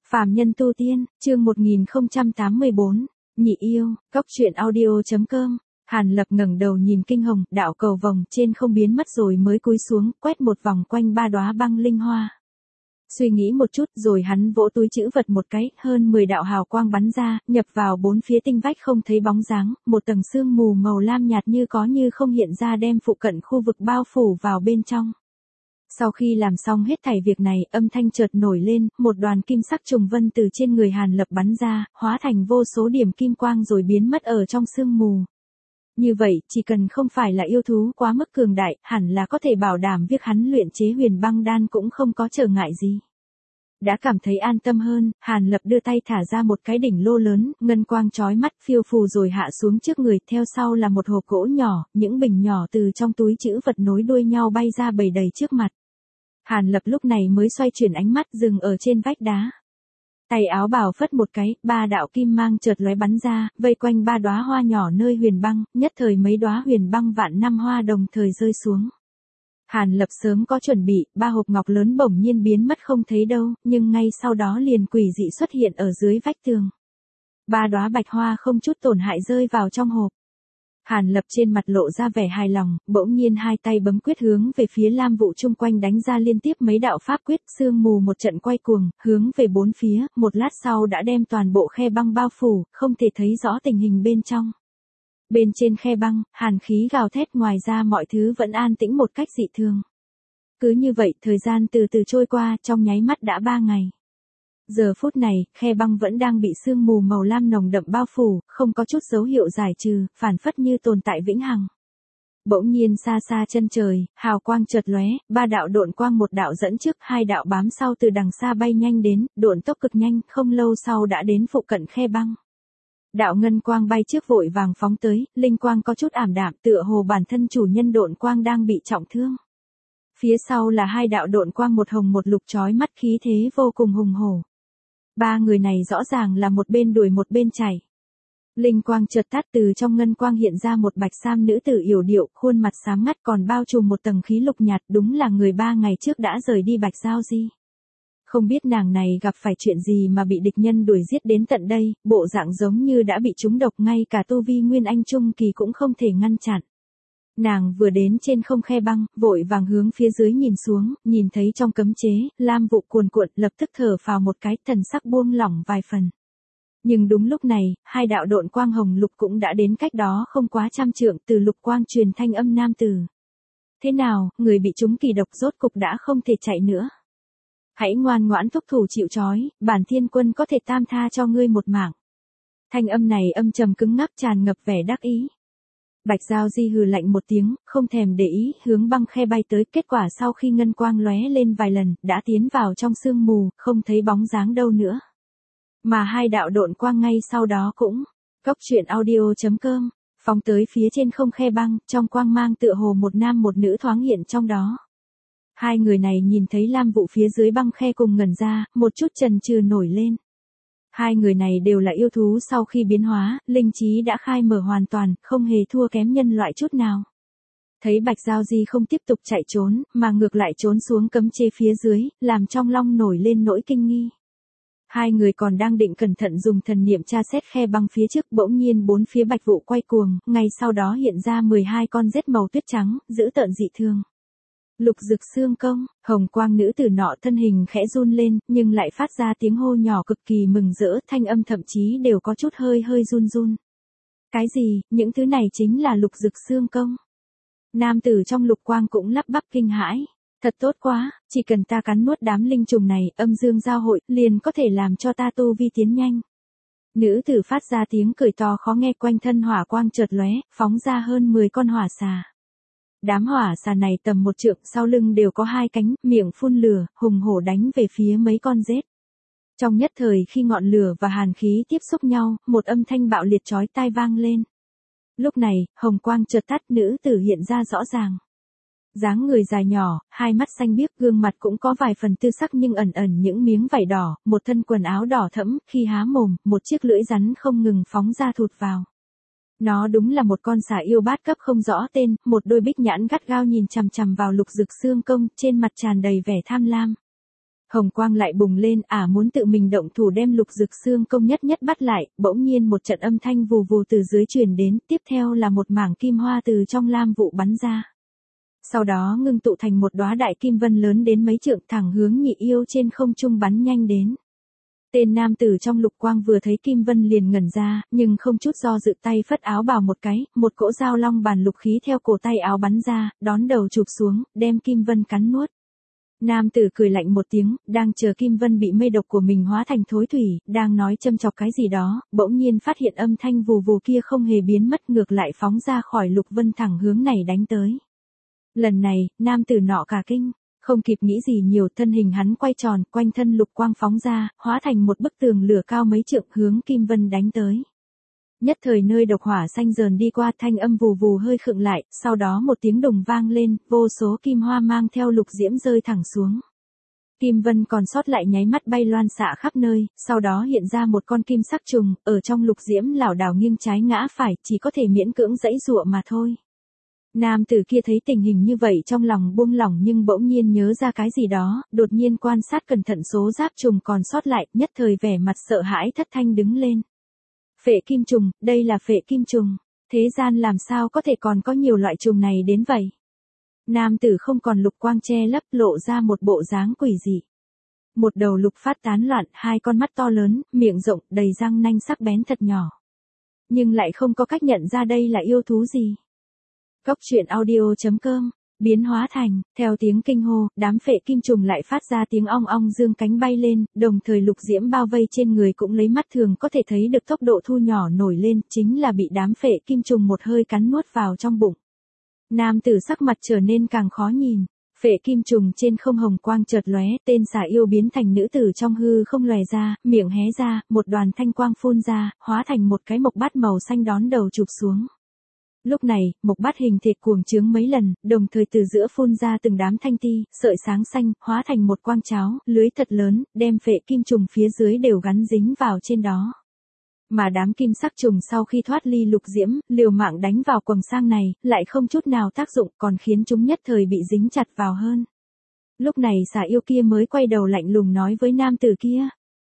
Phàm nhân tu tiên, chương 1084, nhị yêu, cóc truyện audio.com. Hàn Lập ngẩng đầu nhìn kinh hồng, đạo cầu vòng trên không biến mất rồi mới cúi xuống, quét một vòng quanh ba đóa băng linh hoa. Suy nghĩ một chút rồi hắn vỗ túi trữ vật một cái, hơn 10 đạo hào quang bắn ra, nhập vào bốn phía tinh vách không thấy bóng dáng, một tầng sương mù màu lam nhạt như có như không hiện ra đem phụ cận khu vực bao phủ vào bên trong. Sau khi làm xong hết thảy việc này, âm thanh chợt nổi lên, một đoàn kim sắc trùng vân từ trên người Hàn Lập bắn ra, hóa thành vô số điểm kim quang rồi biến mất ở trong sương mù. Như vậy, chỉ cần không phải là yêu thú quá mức cường đại, hẳn là có thể bảo đảm việc hắn luyện chế huyền băng đan cũng không có trở ngại gì. Đã cảm thấy an tâm hơn, Hàn Lập đưa tay thả ra một cái đỉnh lô lớn, ngân quang chói mắt phiêu phù rồi hạ xuống trước người, theo sau là một hộp gỗ nhỏ, những bình nhỏ từ trong túi trữ vật nối đuôi nhau bay ra bầy đầy trước mặt. Hàn Lập lúc này mới xoay chuyển ánh mắt dừng ở trên vách đá. Tay áo bào phất một cái, ba đạo kim mang chợt lóe bắn ra, vây quanh ba đóa hoa nhỏ nơi huyền băng, nhất thời mấy đóa huyền băng vạn năm hoa đồng thời rơi xuống. Hàn Lập sớm có chuẩn bị, ba hộp ngọc lớn bỗng nhiên biến mất không thấy đâu, nhưng ngay sau đó liền quỷ dị xuất hiện ở dưới vách tường. Ba đóa bạch hoa không chút tổn hại rơi vào trong hộp. Hàn Lập trên mặt lộ ra vẻ hài lòng, bỗng nhiên hai tay bấm quyết hướng về phía lam vụ chung quanh đánh ra liên tiếp mấy đạo pháp quyết, sương mù một trận quay cuồng, hướng về bốn phía, một lát sau đã đem toàn bộ khe băng bao phủ, không thể thấy rõ tình hình bên trong. Bên trên khe băng, hàn khí gào thét, ngoài ra mọi thứ vẫn an tĩnh một cách dị thường. Cứ như vậy, thời gian từ từ trôi qua, trong nháy mắt đã 3 ngày. Giờ phút này, khe băng vẫn đang bị sương mù màu lam nồng đậm bao phủ, không có chút dấu hiệu giải trừ, phản phất như tồn tại vĩnh hằng. Bỗng nhiên xa xa chân trời, hào quang chợt lóe, ba đạo độn quang, một đạo dẫn trước, hai đạo bám sau từ đằng xa bay nhanh đến, độn tốc cực nhanh, không lâu sau đã đến phụ cận khe băng. Đạo ngân quang bay trước vội vàng phóng tới, linh quang có chút ảm đạm, tựa hồ bản thân chủ nhân độn quang đang bị trọng thương. Phía sau là hai đạo độn quang, một hồng một lục chói mắt, khí thế vô cùng hùng hổ. Ba người này rõ ràng là một bên đuổi một bên chạy. Linh quang chợt tắt, từ trong ngân quang hiện ra một bạch sam nữ tử yểu điệu, khuôn mặt sáng ngắt còn bao trùm một tầng khí lục nhạt, đúng là người 3 ngày trước đã rời đi Bạch Giao Di. Không biết nàng này gặp phải chuyện gì mà bị địch nhân đuổi giết đến tận đây, bộ dạng giống như đã bị trúng độc, ngay cả tu vi Nguyên Anh Trung Kỳ cũng không thể ngăn chặn. Nàng vừa đến trên không khe băng, vội vàng hướng phía dưới nhìn xuống, nhìn thấy trong cấm chế, lam vụ cuồn cuộn, lập tức thở phào một cái, thần sắc buông lỏng vài phần. Nhưng đúng lúc này, hai đạo độn quang hồng lục cũng đã đến cách đó không quá trăm trượng, từ lục quang truyền thanh âm nam tử. Thế nào, người bị trúng kỳ độc rốt cục đã không thể chạy nữa. Hãy ngoan ngoãn thúc thủ chịu trói, bản thiên quân có thể tam tha cho ngươi một mạng. Thanh âm này âm trầm cứng ngắc, tràn ngập vẻ đắc ý. Bạch Giao Di hừ lạnh một tiếng, không thèm để ý, hướng băng khe bay tới, kết quả sau khi ngân quang lóe lên vài lần, đã tiến vào trong sương mù, không thấy bóng dáng đâu nữa. Mà hai đạo độn quang ngay sau đó cũng, cóc truyện audio.com, phóng tới phía trên không khe băng, trong quang mang tựa hồ một nam một nữ thoáng hiện trong đó. Hai người này nhìn thấy lam vụ phía dưới băng khe cùng ngẩn ra, một chút chần chừ nổi lên. Hai người này đều là yêu thú sau khi biến hóa, linh trí đã khai mở hoàn toàn, không hề thua kém nhân loại chút nào. Thấy Bạch Giao Di không tiếp tục chạy trốn, mà ngược lại trốn xuống cấm chế phía dưới, làm trong long nổi lên nỗi kinh nghi. Hai người còn đang định cẩn thận dùng thần niệm tra xét khe băng phía trước, bỗng nhiên bốn phía bạch vụ quay cuồng, ngay sau đó hiện ra 12 con rết màu tuyết trắng, dữ tợn dị thường. Lục Dực Xương Công, hồng quang nữ tử nọ thân hình khẽ run lên, nhưng lại phát ra tiếng hô nhỏ cực kỳ mừng rỡ, thanh âm thậm chí đều có chút hơi run run. Cái gì, những thứ này chính là Lục Dực Xương Công? Nam tử trong lục quang cũng lắp bắp kinh hãi. Thật tốt quá, chỉ cần ta cắn nuốt đám linh trùng này, âm dương giao hội, liền có thể làm cho ta tu vi tiến nhanh. Nữ tử phát ra tiếng cười to khó nghe, quanh thân hỏa quang chợt lóe, phóng ra hơn 10 con hỏa xà. Đám hỏa xà này tầm 1 trượng, sau lưng đều có 2 cánh, miệng phun lửa, hùng hổ đánh về phía mấy con rết. Trong nhất thời khi ngọn lửa và hàn khí tiếp xúc nhau, một âm thanh bạo liệt chói tai vang lên. Lúc này, hồng quang chợt tắt, nữ tử hiện ra rõ ràng. Dáng người dài nhỏ, hai mắt xanh biếc, gương mặt cũng có vài phần tư sắc nhưng ẩn ẩn những miếng vảy đỏ, một thân quần áo đỏ thẫm, khi há mồm, một chiếc lưỡi rắn không ngừng phóng ra thụt vào. Nó đúng là một con xà yêu bát cấp không rõ tên, một đôi bích nhãn gắt gao nhìn chằm chằm vào Lục Dực Xương Công, trên mặt tràn đầy vẻ tham lam. Hồng quang lại bùng lên, muốn tự mình động thủ đem Lục Dực Xương công nhất nhất bắt lại, bỗng nhiên một trận âm thanh vù vù từ dưới truyền đến, tiếp theo là một mảng kim hoa từ trong lam vụ bắn ra. Sau đó ngưng tụ thành một đóa đại kim vân lớn đến mấy trượng thẳng hướng Nhị Yêu trên không trung bắn nhanh đến. Tên nam tử trong lục quang vừa thấy kim vân liền ngẩn ra, nhưng không chút do dự tay phất áo bào một cái, một cỗ dao long bàn lục khí theo cổ tay áo bắn ra, đón đầu chụp xuống, đem kim vân cắn nuốt. Nam tử cười lạnh một tiếng, đang chờ kim vân bị mây độc của mình hóa thành thối thủy, đang nói châm chọc cái gì đó, bỗng nhiên phát hiện âm thanh vù vù kia không hề biến mất, ngược lại phóng ra khỏi lục vân thẳng hướng này đánh tới. Lần này, nam tử nọ cả kinh, không kịp nghĩ gì nhiều, thân hình hắn quay tròn, quanh thân lục quang phóng ra, hóa thành một bức tường lửa cao mấy trượng hướng kim vân đánh tới. Nhất thời nơi độc hỏa xanh dờn đi qua, thanh âm vù vù hơi khựng lại, sau đó một tiếng đùng vang lên, vô số kim hoa mang theo lục diễm rơi thẳng xuống. Kim vân còn sót lại nháy mắt bay loan xạ khắp nơi, sau đó hiện ra một con kim sắc trùng, ở trong lục diễm lảo đảo nghiêng trái ngã phải, chỉ có thể miễn cưỡng giãy giụa mà thôi. Nam tử kia thấy tình hình như vậy trong lòng buông lỏng, nhưng bỗng nhiên nhớ ra cái gì đó, đột nhiên quan sát cẩn thận số giáp trùng còn sót lại, nhất thời vẻ mặt sợ hãi thất thanh đứng lên. Phệ kim trùng, đây là phệ kim trùng. Thế gian làm sao có thể còn có nhiều loại trùng này đến vậy? Nam tử không còn lục quang che lấp, lộ ra một bộ dáng quỷ dị. Một đầu lục phát tán loạn, hai con mắt to lớn, miệng rộng, đầy răng nanh sắc bén thật nhỏ. Nhưng lại không có cách nhận ra đây là yêu thú gì. Cốc truyện audio.com, biến hóa thành, theo tiếng kinh hô, đám phệ kim trùng lại phát ra tiếng ong ong dương cánh bay lên, đồng thời lục diễm bao vây trên người cũng lấy mắt thường có thể thấy được tốc độ thu nhỏ nổi lên, chính là bị đám phệ kim trùng một hơi cắn nuốt vào trong bụng. Nam tử sắc mặt trở nên càng khó nhìn, phệ kim trùng trên không hồng quang chợt lóe, tên xà yêu biến thành nữ tử trong hư không lòe ra, miệng hé ra, một đoàn thanh quang phun ra, hóa thành một cái mộc bát màu xanh đón đầu chụp xuống. Lúc này, mộc bát hình thịt cuồng trướng mấy lần, đồng thời từ giữa phun ra từng đám thanh ti, sợi sáng xanh, hóa thành một quang cháo, lưới thật lớn, đem phệ kim trùng phía dưới đều gắn dính vào trên đó. Mà đám kim sắc trùng sau khi thoát ly lục diễm, liều mạng đánh vào quầng sang này, lại không chút nào tác dụng, còn khiến chúng nhất thời bị dính chặt vào hơn. Lúc này xà yêu kia mới quay đầu lạnh lùng nói với nam tử kia.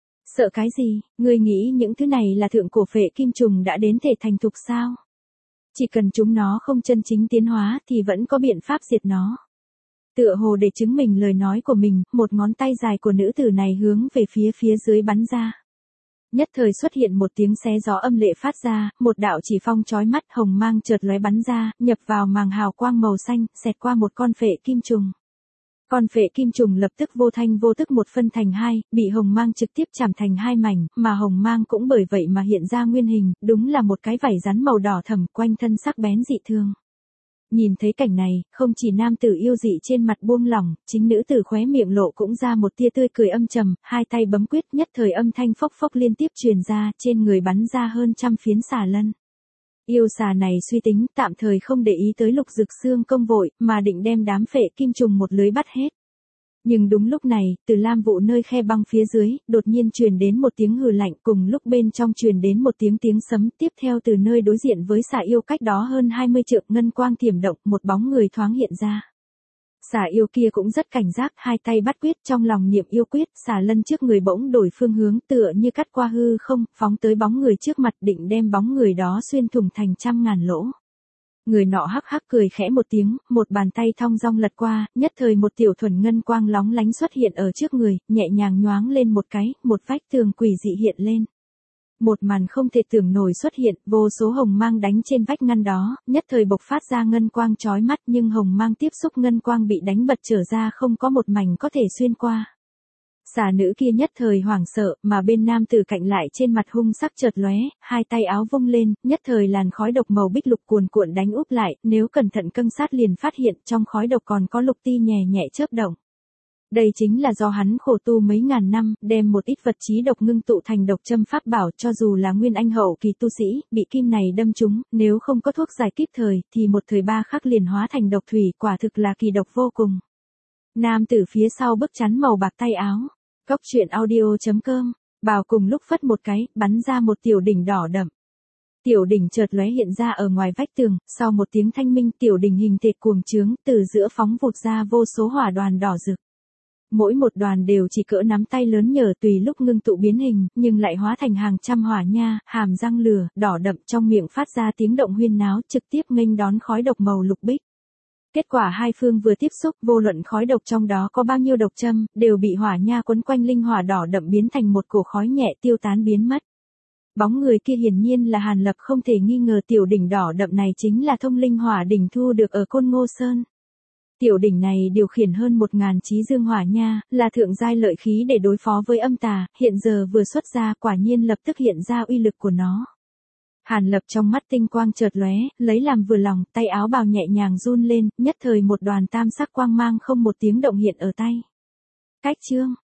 Sợ cái gì, ngươi nghĩ những thứ này là thượng cổ phệ kim trùng đã đến thể thành thục sao? Chỉ cần chúng nó không chân chính tiến hóa thì vẫn có biện pháp diệt nó. Tựa hồ để chứng minh lời nói của mình, một ngón tay dài của nữ tử này hướng về phía dưới bắn ra. Nhất thời xuất hiện một tiếng xé gió âm lệ phát ra, một đạo chỉ phong chói mắt hồng mang chợt lóe bắn ra, nhập vào màng hào quang màu xanh, xẹt qua một con phệ kim trùng. Con phệ kim trùng lập tức vô thanh vô tức một phân thành hai, bị hồng mang trực tiếp chạm thành hai mảnh, mà hồng mang cũng bởi vậy mà hiện ra nguyên hình, đúng là một cái vảy rắn màu đỏ thẫm, quanh thân sắc bén dị thương. Nhìn thấy cảnh này, không chỉ nam tử yêu dị trên mặt buông lỏng, chính nữ tử khóe miệng lộ cũng ra một tia tươi cười âm trầm, hai tay bấm quyết, nhất thời âm thanh phốc phốc liên tiếp truyền ra, trên người bắn ra hơn trăm phiến xà lân. Yêu xà này suy tính, tạm thời không để ý tới Lục Dực Xương công vội, mà định đem đám phệ kim trùng một lưới bắt hết. Nhưng đúng lúc này, từ lam vụ nơi khe băng phía dưới, đột nhiên truyền đến một tiếng hừ lạnh, cùng lúc bên trong truyền đến một tiếng sấm, tiếp theo từ nơi đối diện với xà yêu cách đó hơn 20 trượng ngân quang thiểm động, một bóng người thoáng hiện ra. Xà yêu kia cũng rất cảnh giác, hai tay bắt quyết, trong lòng niệm yêu quyết, xà lân trước người bỗng đổi phương hướng, tựa như cắt qua hư không, phóng tới bóng người trước mặt, định đem bóng người đó xuyên thủng thành trăm ngàn lỗ. Người nọ hắc hắc cười khẽ một tiếng, một bàn tay thong dong lật qua, nhất thời một tiểu thuần ngân quang lóng lánh xuất hiện ở trước người, nhẹ nhàng nhoáng lên một cái, một vách tường quỷ dị hiện lên. Một màn không thể tưởng nổi xuất hiện, vô số hồng mang đánh trên vách ngăn đó, nhất thời bộc phát ra ngân quang chói mắt, nhưng hồng mang tiếp xúc ngân quang bị đánh bật trở ra, không có một mảnh có thể xuyên qua. Xà nữ kia nhất thời hoảng sợ, mà bên nam tử cạnh lại trên mặt hung sắc chợt lóe, hai tay áo vung lên, nhất thời làn khói độc màu bích lục cuồn cuộn đánh úp lại, nếu cẩn thận cân sát liền phát hiện trong khói độc còn có lục ti nhẹ nhẹ chớp động. Đây chính là do hắn khổ tu mấy ngàn năm, đem một ít vật chí độc ngưng tụ thành độc châm pháp bảo, cho dù là nguyên anh hậu kỳ tu sĩ, bị kim này đâm trúng, nếu không có thuốc giải kịp thời, thì một thời ba khắc liền hóa thành độc thủy, quả thực là kỳ độc vô cùng. Nam tử phía sau bức chắn màu bạc tay áo. Cốc truyện audio.com, bào cùng lúc phất một cái, bắn ra một tiểu đỉnh đỏ đậm. Tiểu đỉnh chợt lóe hiện ra ở ngoài vách tường, sau một tiếng thanh minh tiểu đỉnh hình thịt cuồng trướng, từ giữa phóng vụt ra vô số hỏa đoàn đỏ rực. Mỗi một đoàn đều chỉ cỡ nắm tay lớn nhờ tùy lúc ngưng tụ biến hình, nhưng lại hóa thành hàng trăm hỏa nha, hàm răng lửa, đỏ đậm trong miệng phát ra tiếng động huyên náo trực tiếp nghênh đón khói độc màu lục bích. Kết quả hai phương vừa tiếp xúc, vô luận khói độc trong đó có bao nhiêu độc châm, đều bị hỏa nha quấn quanh linh hỏa đỏ đậm biến thành một cổ khói nhẹ tiêu tán biến mất. Bóng người kia hiển nhiên là Hàn Lập, không thể nghi ngờ tiểu đỉnh đỏ đậm này chính là thông linh hỏa đỉnh thu được ở Côn Ngô Sơn. Tiểu đỉnh này điều khiển hơn 1000 chí dương hỏa nha, là thượng giai lợi khí để đối phó với âm tà, hiện giờ vừa xuất ra quả nhiên lập tức hiện ra uy lực của nó. Hàn Lập trong mắt tinh quang chợt lóe, lấy làm vừa lòng, tay áo bào nhẹ nhàng run lên, nhất thời một đoàn tam sắc quang mang không một tiếng động hiện ở tay. Cách chương